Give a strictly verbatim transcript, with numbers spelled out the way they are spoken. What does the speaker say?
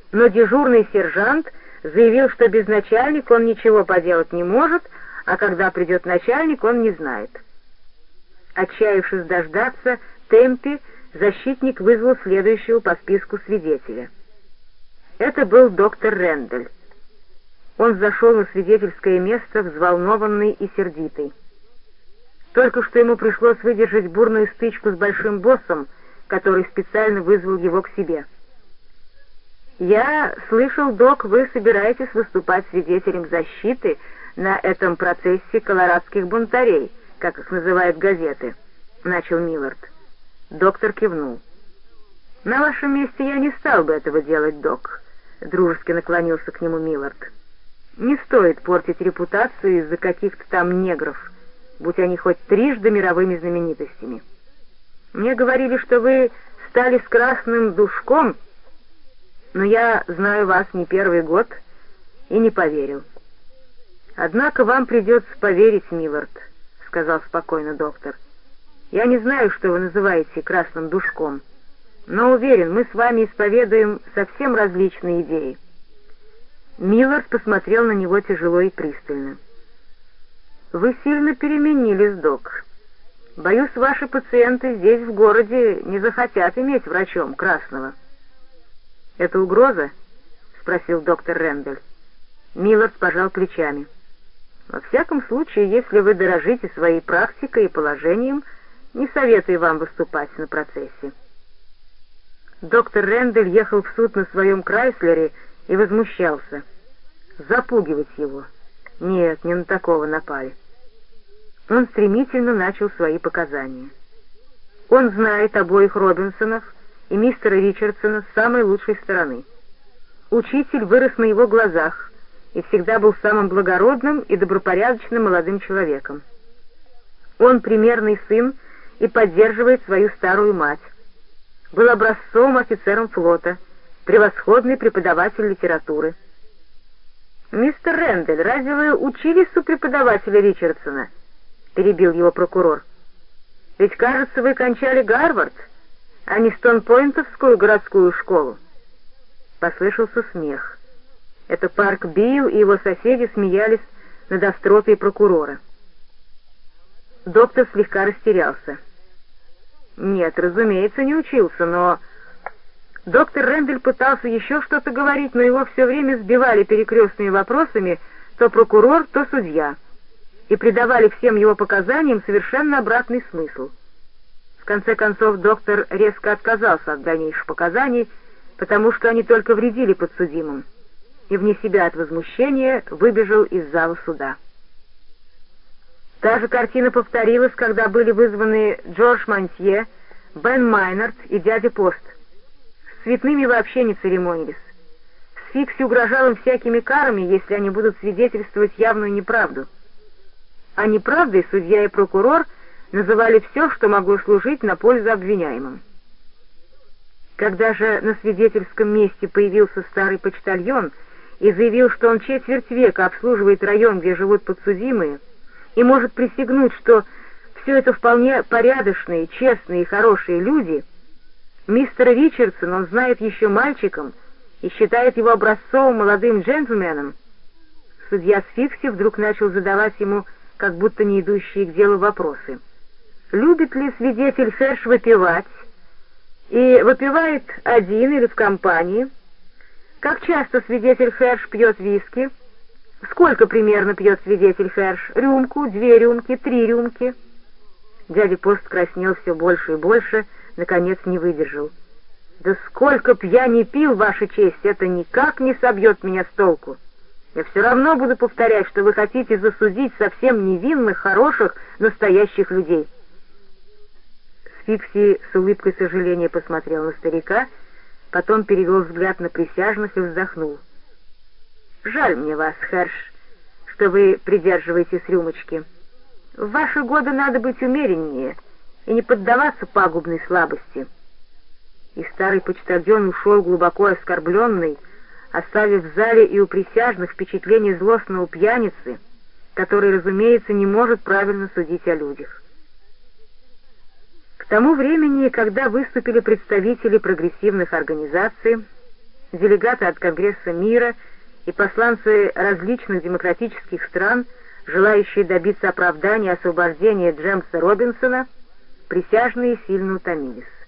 но дежурный сержант заявил, что без начальника он ничего поделать не может, а когда придет начальник, он не знает. Отчаявшись дождаться Темпи, защитник вызвал следующего по списку свидетеля. Это был доктор Рэндаль. Он зашел на свидетельское место взволнованный и сердитый. Только что ему пришлось выдержать бурную стычку с большим боссом, который специально вызвал его к себе. «Я слышал, док, вы собираетесь выступать свидетелем защиты на этом процессе колорадских бунтарей, как их называют газеты», — начал Миллард. Доктор кивнул. «На вашем месте я не стал бы этого делать, док», — дружески наклонился к нему Миллард. «Не стоит портить репутацию из-за каких-то там негров, будь они хоть трижды мировыми знаменитостями. Мне говорили, что вы стали с красным душком, но я знаю вас не первый год и не поверил». «Однако вам придется поверить, Миллард», — сказал спокойно доктор. «Я не знаю, что вы называете красным душком, но уверен, мы с вами исповедуем совсем различные идеи». Миллард посмотрел на него тяжело и пристально. «Вы сильно переменились, док. Боюсь, ваши пациенты здесь, в городе, не захотят иметь врачом красного». «Это угроза?» — спросил доктор Рэндаль. Миллард пожал плечами. «Во всяком случае, если вы дорожите своей практикой и положением, не советую вам выступать на процессе». Доктор Рэндаль ехал в суд на своем Крайслере и возмущался. Запугивать его? Нет, не на такого напали. Он стремительно начал свои показания. Он знает обоих Робинсонов и мистера Ричардсона с самой лучшей стороны. Учитель вырос на его глазах и всегда был самым благородным и добропорядочным молодым человеком. Он примерный сын и поддерживает свою старую мать. Был образцовым офицером флота, превосходный преподаватель литературы. «Мистер Рэндаль, разве вы учились у преподавателя Ричардсона?» — перебил его прокурор. «Ведь, кажется, вы кончали Гарвард, а не Стонпойнтовскую городскую школу». Послышался смех. Это Парк Билл и его соседи смеялись над остротой прокурора. Доктор слегка растерялся. «Нет, разумеется, не учился, но...» Доктор Рэндаль пытался еще что-то говорить, но его все время сбивали перекрестными вопросами то прокурор, то судья, и придавали всем его показаниям совершенно обратный смысл. В конце концов, доктор резко отказался от дальнейших показаний, потому что они только вредили подсудимым, и вне себя от возмущения выбежал из зала суда. Та же картина повторилась, когда были вызваны Джордж Монтье, Бен Майнард и дядя Пост. С цветными вообще не церемонились. Сфикси угрожал им всякими карами, если они будут свидетельствовать явную неправду. А неправдой судья и прокурор называли все, что могло служить на пользу обвиняемым. Когда же на свидетельском месте появился старый почтальон и заявил, что он четверть века обслуживает район, где живут подсудимые, и может присягнуть, что все это вполне порядочные, честные и хорошие люди, мистера Ричардсона он знает еще мальчиком и считает его образцовым молодым джентльменом, судья Сфикси вдруг начал задавать ему как будто не идущие к делу вопросы. Любит ли свидетель Херш выпивать? И выпивает один или в компании? Как часто свидетель Херш пьет виски? Сколько примерно пьет свидетель Херш? Рюмку, две рюмки, три рюмки? Дядя Пост краснел все больше и больше, наконец не выдержал. «Да сколько б я ни пил, Ваша честь, это никак не собьет меня с толку. Я все равно буду повторять, что вы хотите засудить совсем невинных, хороших, настоящих людей». Сфикси с улыбкой сожаления посмотрел на старика, потом перевел взгляд на присяжных и вздохнул. «Жаль мне вас, Херш, что вы придерживаетесь рюмочки. В ваши годы надо быть умереннее и не поддаваться пагубной слабости». И старый почтальон ушел глубоко оскорбленный, оставив в зале и у присяжных впечатление злостного пьяницы, который, разумеется, не может правильно судить о людях. К тому времени, когда выступили представители прогрессивных организаций, делегаты от Конгресса мира и посланцы различных демократических стран, желающие добиться оправдания и освобождения Джеймса Робинсона, присяжные сильно утомились.